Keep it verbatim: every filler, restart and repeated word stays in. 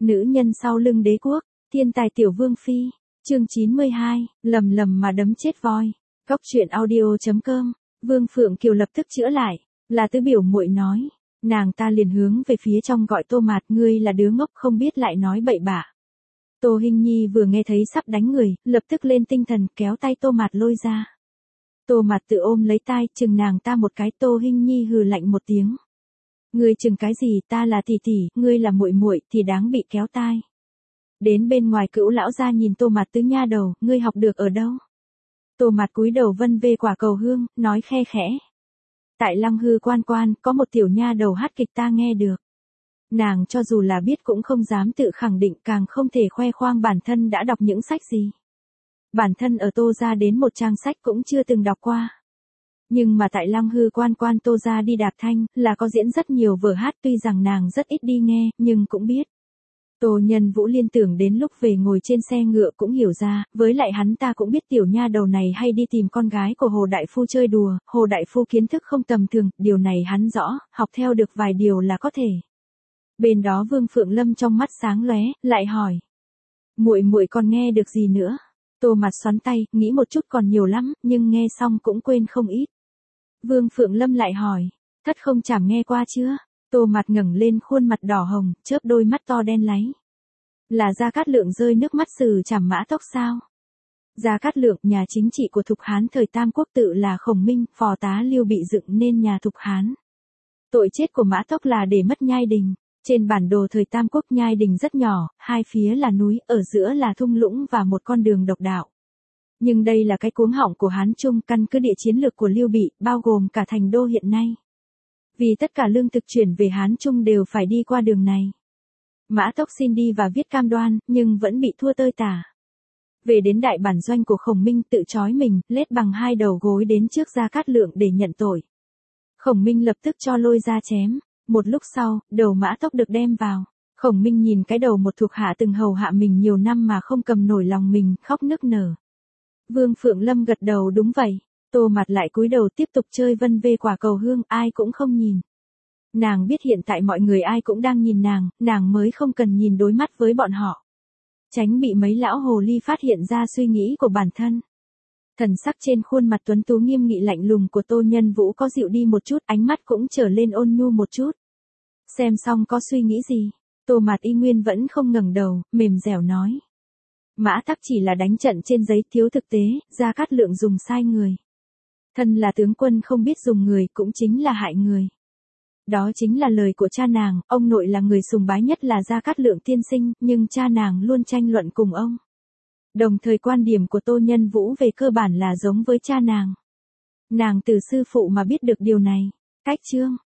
Nữ nhân sau lưng đế quốc, thiên tài tiểu vương phi, chương chín mươi hai, lầm lầm mà đấm chết voi. Góc truyện audio chấm com, Vương Phượng Kiều lập tức chữa lại, là Tứ biểu muội nói, nàng ta liền hướng về phía trong gọi Tô Mạt, ngươi là đứa ngốc không biết lại nói bậy bạ. Tô Hinh Nhi vừa nghe thấy sắp đánh người, lập tức lên tinh thần kéo tay Tô Mạt lôi ra. Tô Mạt tự ôm lấy tai, chừng nàng ta một cái. Tô Hinh Nhi hừ lạnh một tiếng. Ngươi chừng cái gì, ta là tỷ tỷ, ngươi là muội muội thì đáng bị kéo tai. Đến bên ngoài Cữu lão gia nhìn Tô Mạt, tứ nha đầu, ngươi học được ở đâu? Tô Mạt cúi đầu vân về quả cầu hương, nói khe khẽ. Tại Lăng Hư quan quan, có một tiểu nha đầu hát kịch ta nghe được. Nàng cho dù là biết cũng không dám tự khẳng định, càng không thể khoe khoang bản thân đã đọc những sách gì. Bản thân ở Tô gia đến một trang sách cũng chưa từng đọc qua. Nhưng mà tại Lăng Hư quan quan Tô gia đi đạp thanh, là có diễn rất nhiều vở hát, tuy rằng nàng rất ít đi nghe, nhưng cũng biết. Tô Nhân Vũ liên tưởng đến lúc về ngồi trên xe ngựa cũng hiểu ra, với lại hắn ta cũng biết tiểu nha đầu này hay đi tìm con gái của Hồ Đại Phu chơi đùa, Hồ Đại Phu kiến thức không tầm thường, điều này hắn rõ, học theo được vài điều là có thể. Bên đó Vương Phượng Lâm trong mắt sáng lóe, lại hỏi. Muội muội còn nghe được gì nữa? Tô Mạt xoắn tay, nghĩ một chút còn nhiều lắm, nhưng nghe xong cũng quên không ít. Vương Phượng Lâm lại hỏi, Thất Không Chảm nghe qua chưa? Tô Mạt ngẩng lên khuôn mặt đỏ hồng, chớp đôi mắt to đen láy. Là Gia Cát Lượng rơi nước mắt Sử Trảm Mã Tốc sao? Gia Cát Lượng, nhà chính trị của Thục Hán thời Tam Quốc, tự là Khổng Minh, phò tá Lưu bị dựng nên nhà Thục Hán. Tội chết của Mã Tốc là để mất Nhai Đình. Trên bản đồ thời Tam Quốc, Nhai Đình rất nhỏ, hai phía là núi, ở giữa là thung lũng và một con đường độc đạo. Nhưng đây là cái cuống họng của Hán Trung, căn cứ địa chiến lược của Lưu Bị, bao gồm cả thành đô hiện nay. Vì tất cả lương thực chuyển về Hán Trung đều phải đi qua đường này. Mã Tốc xin đi và viết cam đoan, nhưng vẫn bị thua tơi tả. Về đến đại bản doanh của Khổng Minh, tự trói mình, lết bằng hai đầu gối đến trước Gia Cát Lượng để nhận tội. Khổng Minh lập tức cho lôi ra chém. Một lúc sau, đầu Mã Tốc được đem vào. Khổng Minh nhìn cái đầu một thuộc hạ từng hầu hạ mình nhiều năm mà không cầm nổi lòng mình, khóc nức nở. Vương Phượng Lâm gật đầu đúng vậy. Tô Mạt lại cúi đầu tiếp tục chơi vân vê quả cầu hương, ai cũng không nhìn. Nàng biết hiện tại mọi người ai cũng đang nhìn nàng, nàng mới không cần nhìn đối mắt với bọn họ. Tránh bị mấy lão hồ ly phát hiện ra suy nghĩ của bản thân. Thần sắc trên khuôn mặt tuấn tú nghiêm nghị lạnh lùng của Tô Nhân Vũ có dịu đi một chút, ánh mắt cũng trở lên ôn nhu một chút. Xem xong có suy nghĩ gì? Tô Mạt y nguyên vẫn không ngẩng đầu, mềm dẻo nói. Mã Tắc chỉ là đánh trận trên giấy, thiếu thực tế, Gia Cát Lượng dùng sai người. Thân là tướng quân không biết dùng người, cũng chính là hại người. Đó chính là lời của cha nàng, ông nội là người sùng bái nhất là Gia Cát Lượng tiên sinh, nhưng cha nàng luôn tranh luận cùng ông. Đồng thời quan điểm của Tô Nhân Vũ về cơ bản là giống với cha nàng. Nàng từ sư phụ mà biết được điều này. Cách chương